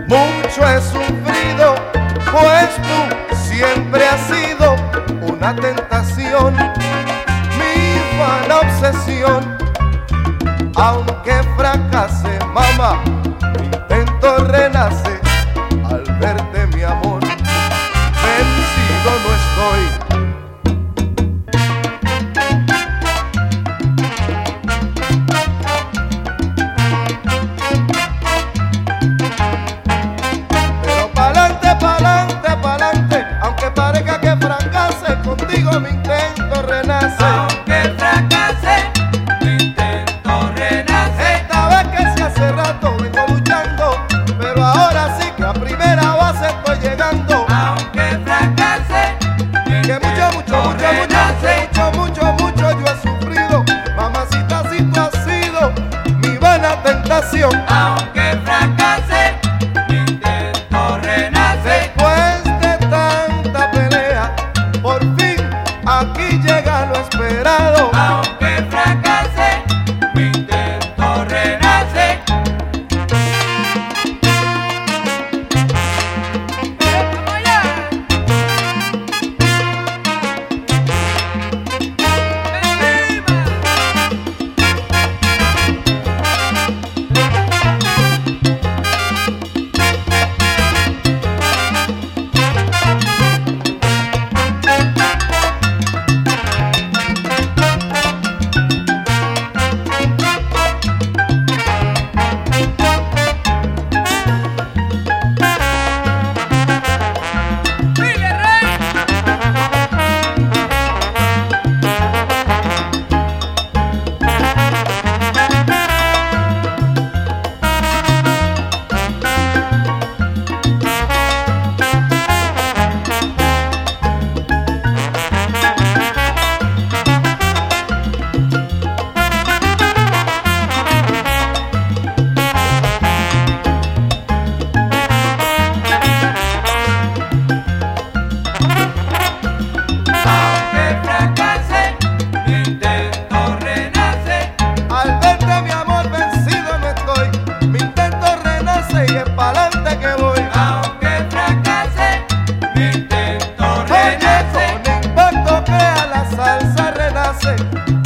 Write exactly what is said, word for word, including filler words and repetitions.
Mucho he sufrido, pues tú siempre has sido una tentación, mi vana obsesión. Aunque fracase, mamá, mi intento renace al verte, mi amor. Vencido no estoy. Contigo mi intento renace. Aunque fracase, mi intento renace. Esta vez que si hace rato vengo luchando, pero ahora sí que a primera base estoy llegando. Aunque fracase, mi que mucho, mucho, mucho, renace. mucho, mucho, mucho, mucho yo he sufrido. Mamacita, si tú has sido mi vana tentación. Aunque fracase, mi intento renace. Después de tanta pelea, por fin aquí llega lo esperado. Aunque fracase, mi intento renace. ¡Vamos allá! Con impacto crea la salsa renace.